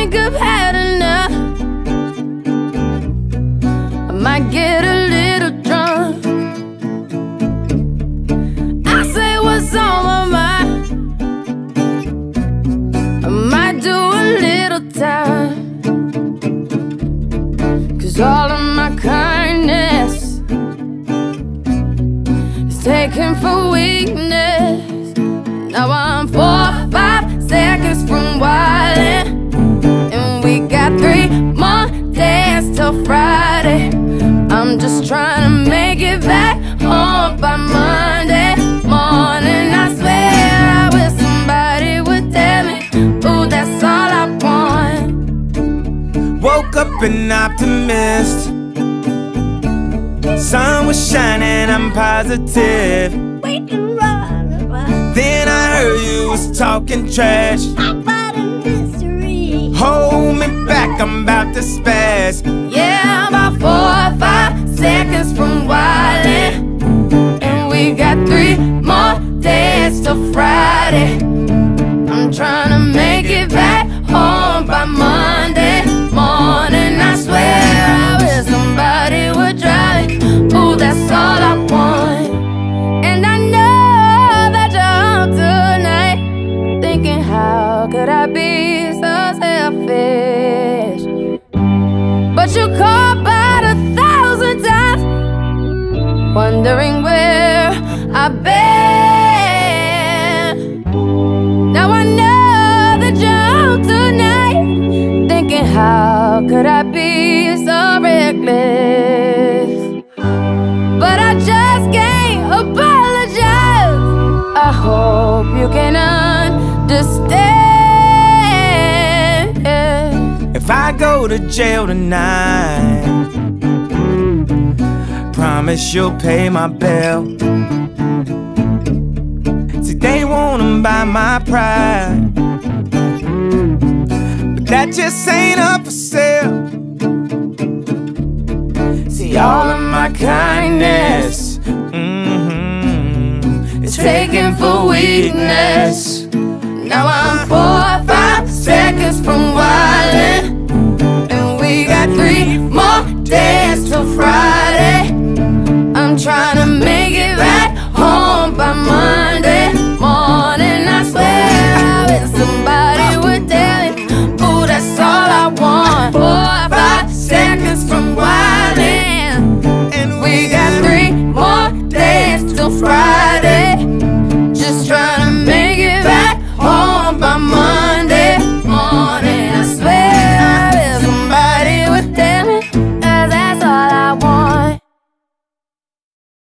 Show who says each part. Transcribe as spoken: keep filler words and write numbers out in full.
Speaker 1: think I've had enough. I might get a little drunk. I say what's on my mind. I might do a little time, 'cause all of my kindness is taken for weakness. Now I'm four or five seconds from wildin', and we got three more days till Friday. I'm just trying to make it back home by Monday morning. I swear I wish somebody would tell me, ooh, that's all I want.
Speaker 2: Woke up an optimist. Sun was shining, I'm positive. Then I heard you was talking trash
Speaker 1: about a mystery.
Speaker 2: Hold me back, I'm about to spaz.
Speaker 1: Yeah, I'm about four or five seconds from wildin', and we got three more days till Friday. I'm trying to make it back home by Monday morning. I swear I wish somebody would drive me. Ooh, that's all I want. And I know that you're home tonight, thinking how could I be so selfish? But you called about a thousand times, wondering where I've been. Now I know that you're home tonight, thinking how could I be so reckless? But I just can't apologize. I hope you can understand.
Speaker 2: If I go to jail tonight, promise you'll pay my bill. See, they wanna buy my pride, but that just ain't up for sale. See, all of my kindness, mm-hmm,
Speaker 1: It's taken for weakness. Now I'm four